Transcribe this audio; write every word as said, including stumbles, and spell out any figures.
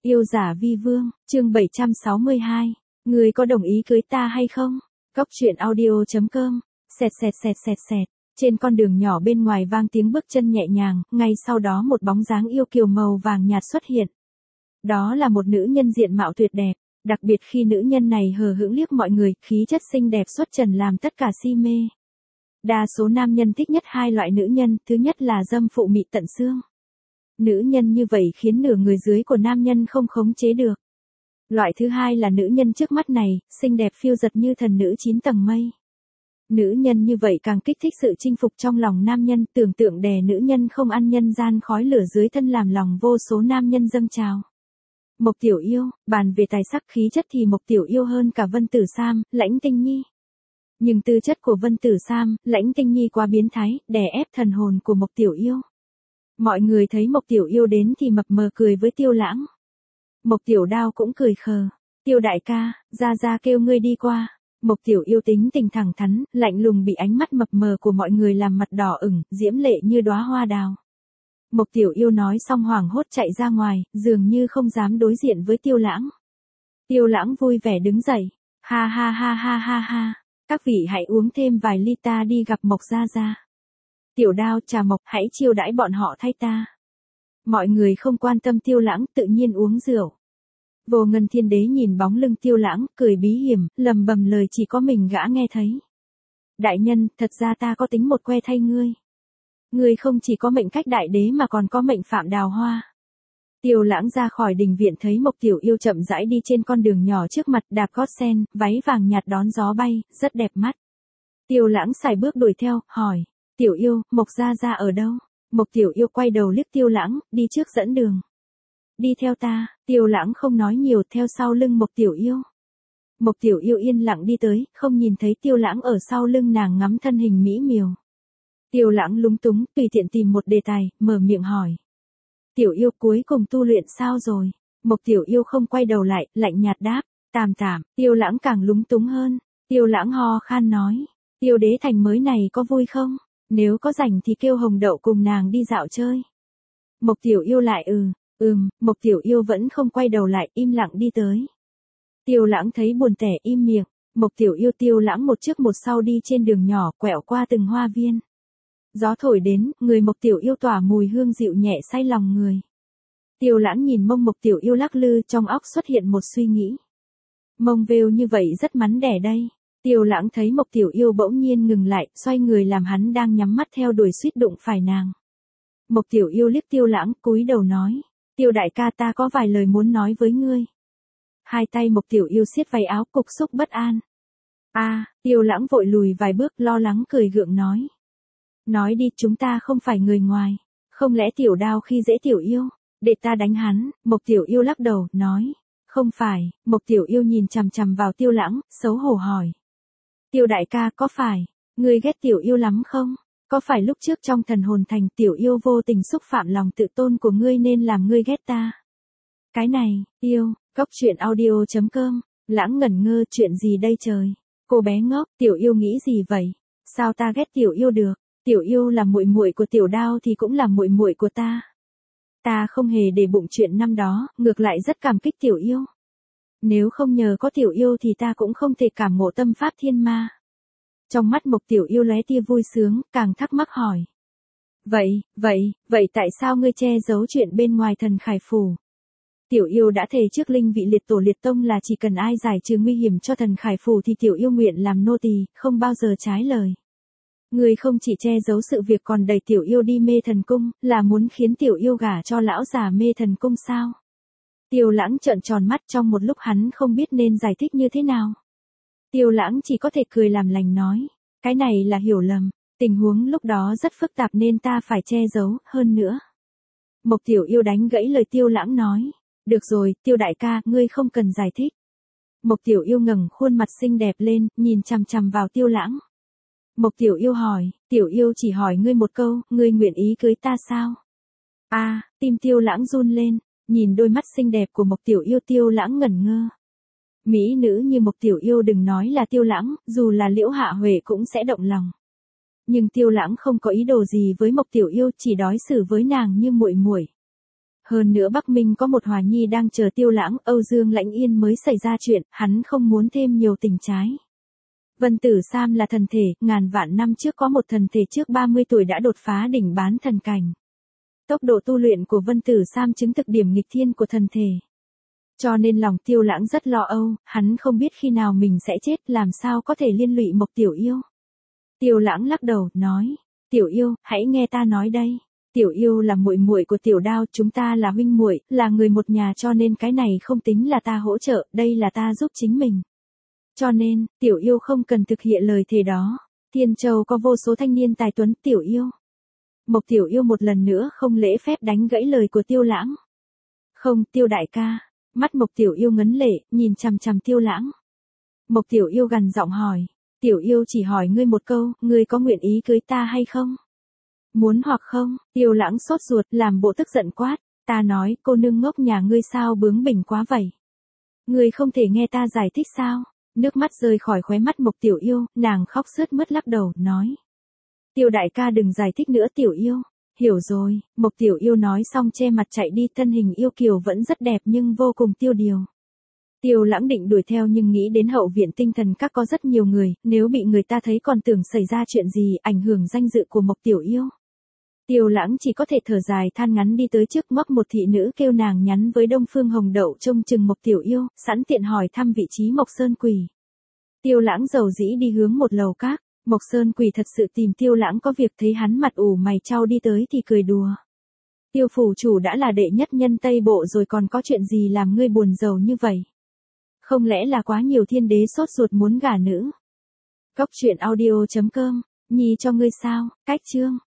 Yêu giả vi vương, chương bảy trăm sáu mươi hai. Ngươi có đồng ý cưới ta hay không? Cốc truyện audio.com. Xẹt xẹt xẹt xẹt xẹt. Trên con đường nhỏ bên ngoài vang tiếng bước chân nhẹ nhàng, ngay sau đó một bóng dáng yêu kiều màu vàng nhạt xuất hiện. Đó là một nữ nhân diện mạo tuyệt đẹp, đặc biệt khi nữ nhân này hờ hững liếc mọi người, khí chất xinh đẹp xuất trần làm tất cả si mê. Đa số nam nhân thích nhất hai loại nữ nhân, thứ nhất là dâm phụ mị tận xương. Nữ nhân như vậy khiến nửa người dưới của nam nhân không khống chế được. Loại thứ hai là nữ nhân trước mắt này, xinh đẹp phiêu giật như thần nữ chín tầng mây. Nữ nhân như vậy càng kích thích sự chinh phục trong lòng nam nhân, tưởng tượng đè nữ nhân không ăn nhân gian khói lửa dưới thân làm lòng vô số nam nhân dâng trào. Mộc Tiểu Yêu, bàn về tài sắc khí chất thì Mộc Tiểu Yêu hơn cả Vân Tử Sam, Lãnh Tinh Nhi. Nhưng tư chất của Vân Tử Sam, Lãnh Tinh Nhi quá biến thái, đè ép thần hồn của Mộc Tiểu Yêu. Mọi người thấy Mộc Tiểu Yêu đến thì mập mờ cười với Tiêu Lãng. Mộc Tiểu Đao cũng cười khờ. Tiêu đại ca, ra ra kêu ngươi đi qua. Mộc Tiểu Yêu tính tình thẳng thắn, lạnh lùng bị ánh mắt mập mờ của mọi người làm mặt đỏ ửng, diễm lệ như đóa hoa đào. Mộc Tiểu Yêu nói xong hoảng hốt chạy ra ngoài, dường như không dám đối diện với Tiêu Lãng. Tiêu Lãng vui vẻ đứng dậy. Ha ha ha ha ha ha. Các vị hãy uống thêm vài ly, ta đi gặp Mộc gia gia. Tiểu Đao, trà Mộc, hãy chiêu đãi bọn họ thay ta. Mọi người không quan tâm Tiêu Lãng, tự nhiên uống rượu. Vô Ngân Thiên Đế nhìn bóng lưng Tiêu Lãng, cười bí hiểm, lầm bầm lời chỉ có mình gã nghe thấy. Đại nhân, thật ra ta có tính một que thay ngươi. Ngươi không chỉ có mệnh cách đại đế mà còn có mệnh phạm đào hoa. Tiêu Lãng ra khỏi đình viện thấy Mộc Tiểu Yêu chậm rãi đi trên con đường nhỏ trước mặt, đạp gót sen, váy vàng nhạt đón gió bay, rất đẹp mắt. Tiêu Lãng sải bước đuổi theo, hỏi. Tiểu Yêu, Mộc gia gia ở đâu? Mộc Tiểu Yêu quay đầu liếc Tiêu Lãng, đi trước dẫn đường. Đi theo ta. Tiêu Lãng không nói nhiều, theo sau lưng Mộc Tiểu Yêu. Mộc Tiểu Yêu yên lặng đi tới, không nhìn thấy Tiêu Lãng ở sau lưng nàng ngắm thân hình mỹ miều. Tiêu Lãng lúng túng, tùy tiện tìm một đề tài, mở miệng hỏi. Tiểu Yêu, cuối cùng tu luyện sao rồi? Mộc Tiểu Yêu không quay đầu lại, lạnh nhạt đáp. Tạm tạm. Tiêu Lãng càng lúng túng hơn. Tiêu Lãng ho khan nói. Tiêu đế thành mới này có vui không? Nếu có rảnh thì kêu Hồng Đậu cùng nàng đi dạo chơi. Mộc Tiểu Yêu lại ừ, ừm, Mộc Tiểu Yêu vẫn không quay đầu lại, im lặng đi tới. Tiêu Lãng thấy buồn tẻ im miệng. Mộc Tiểu Yêu Tiêu Lãng một trước một sau đi trên đường nhỏ, quẹo qua từng hoa viên. Gió thổi đến, người Mộc Tiểu Yêu tỏa mùi hương dịu nhẹ say lòng người. Tiêu Lãng nhìn mông Mộc Tiểu Yêu lắc lư, trong óc xuất hiện một suy nghĩ. Mông vêu như vậy rất mắn đẻ đây. Tiêu Lãng thấy Mộc Tiểu Yêu bỗng nhiên ngừng lại, xoay người làm hắn đang nhắm mắt theo đuổi suýt đụng phải nàng. Mộc Tiểu Yêu liếc Tiêu Lãng, cúi đầu nói. Tiêu đại ca, ta có vài lời muốn nói với ngươi. Hai tay Mộc Tiểu Yêu siết váy áo, cục xúc bất an. A, à, Tiêu Lãng vội lùi vài bước, lo lắng cười gượng nói. Nói đi, chúng ta không phải người ngoài. Không lẽ Tiểu Đao khi dễ Tiểu Yêu, để ta đánh hắn? Mộc Tiểu Yêu lắc đầu, nói. Không phải. Mộc Tiểu Yêu nhìn chằm chằm vào Tiêu Lãng, xấu hổ hỏi. Tiêu đại ca, có phải ngươi ghét Tiểu Yêu lắm không? Có phải lúc trước trong Thần Hồn Thành Tiểu Yêu vô tình xúc phạm lòng tự tôn của ngươi nên làm ngươi ghét ta? Cái này, yêu, Cốc truyện audio.com. Lãng ngẩn ngơ, chuyện gì đây trời? Cô bé ngốc, Tiểu Yêu nghĩ gì vậy? Sao ta ghét Tiểu Yêu được? Tiểu Yêu là muội muội của Tiểu Đao thì cũng là muội muội của ta. Ta không hề để bụng chuyện năm đó, ngược lại rất cảm kích Tiểu Yêu. Nếu không nhờ có Tiểu Yêu thì ta cũng không thể cảm ngộ tâm pháp thiên ma. Trong mắt Mộc Tiểu Yêu lóe tia vui sướng, càng thắc mắc hỏi. Vậy, vậy, vậy tại sao ngươi che giấu chuyện bên ngoài Thần Khải Phủ? Tiểu Yêu đã thề trước linh vị liệt tổ liệt tông là chỉ cần ai giải trừ nguy hiểm cho Thần Khải Phủ thì Tiểu Yêu nguyện làm nô tỳ, không bao giờ trái lời. Ngươi không chỉ che giấu sự việc còn đẩy Tiểu Yêu đi mê thần cung, là muốn khiến Tiểu Yêu gả cho lão già mê thần cung sao? Tiêu Lãng trợn tròn mắt, trong một lúc hắn không biết nên giải thích như thế nào. Tiêu Lãng chỉ có thể cười làm lành nói. Cái này là hiểu lầm. Tình huống lúc đó rất phức tạp nên ta phải che giấu, hơn nữa. Mộc Tiểu Yêu đánh gãy lời Tiêu Lãng nói. Được rồi, Tiêu đại ca, ngươi không cần giải thích. Mộc Tiểu Yêu ngẩng khuôn mặt xinh đẹp lên, nhìn chằm chằm vào Tiêu Lãng. Mộc Tiểu Yêu hỏi. Tiểu Yêu chỉ hỏi ngươi một câu, ngươi nguyện ý cưới ta sao? A, à, tim Tiêu Lãng run lên. Nhìn đôi mắt xinh đẹp của Mộc Tiểu Yêu, Tiêu Lãng ngẩn ngơ. Mỹ nữ như Mộc Tiểu Yêu đừng nói là Tiêu Lãng, dù là Liễu Hạ Huệ cũng sẽ động lòng. Nhưng Tiêu Lãng không có ý đồ gì với Mộc Tiểu Yêu, chỉ đối xử với nàng như muội muội. Hơn nữa Bắc Minh có một Hòa Nhi đang chờ Tiêu Lãng, Âu Dương Lãnh Yên mới xảy ra chuyện, hắn không muốn thêm nhiều tình trái. Vân Tử Sam là thần thể, ngàn vạn năm trước có một thần thể trước ba mươi tuổi đã đột phá đỉnh bán thần cảnh. Tốc độ tu luyện của Vân Tử Sam chứng thực điểm nghịch thiên của thần thể. Cho nên lòng Tiêu Lãng rất lo âu, hắn không biết khi nào mình sẽ chết, làm sao có thể liên lụy Mộc Tiểu Yêu. Tiêu Lãng lắc đầu, nói, Tiểu Yêu, hãy nghe ta nói đây. Tiểu Yêu là muội muội của Tiểu Đao, chúng ta là huynh muội, là người một nhà, cho nên cái này không tính là ta hỗ trợ, đây là ta giúp chính mình. Cho nên, Tiểu Yêu không cần thực hiện lời thề đó. Thiên Châu có vô số thanh niên tài tuấn, Tiểu Yêu. Mộc Tiểu Yêu một lần nữa không lễ phép đánh gãy lời của Tiêu Lãng. Không, Tiêu đại ca. Mắt Mộc Tiểu Yêu ngấn lệ, nhìn chằm chằm Tiêu Lãng. Mộc Tiểu Yêu gằn giọng hỏi. Tiểu Yêu chỉ hỏi ngươi một câu, ngươi có nguyện ý cưới ta hay không? Muốn hoặc không? Tiêu Lãng sốt ruột, làm bộ tức giận quát. Ta nói, cô nương ngốc nhà ngươi sao bướng bỉnh quá vậy? Ngươi không thể nghe ta giải thích sao? Nước mắt rơi khỏi khóe mắt Mộc Tiểu Yêu, nàng khóc sướt mướt lắc đầu, nói. Tiêu đại ca đừng giải thích nữa Tiểu Yêu. Hiểu rồi, Mộc Tiểu Yêu nói xong che mặt chạy đi, thân hình yêu kiều vẫn rất đẹp nhưng vô cùng tiêu điều. Tiêu Lãng định đuổi theo nhưng nghĩ đến hậu viện tinh thần các có rất nhiều người, nếu bị người ta thấy còn tưởng xảy ra chuyện gì, ảnh hưởng danh dự của Mộc Tiểu Yêu. Tiêu Lãng chỉ có thể thở dài than ngắn đi tới trước ngóc một thị nữ kêu nàng nhắn với Đông Phương Hồng Đậu trông chừng Mộc Tiểu Yêu, sẵn tiện hỏi thăm vị trí Mộc Sơn Quỷ. Tiêu Lãng dầu dĩ đi hướng một lầu các, Mộc Sơn Quỷ thật sự tìm Tiêu Lãng có việc, thấy hắn mặt ủ mày chau đi tới thì cười đùa. Tiêu phủ chủ đã là đệ nhất nhân Tây Bộ rồi còn có chuyện gì làm ngươi buồn rầu như vậy? Không lẽ là quá nhiều thiên đế sốt ruột muốn gả nữ? Cốc truyện audio chấm com, nhi cho ngươi sao, cách chương.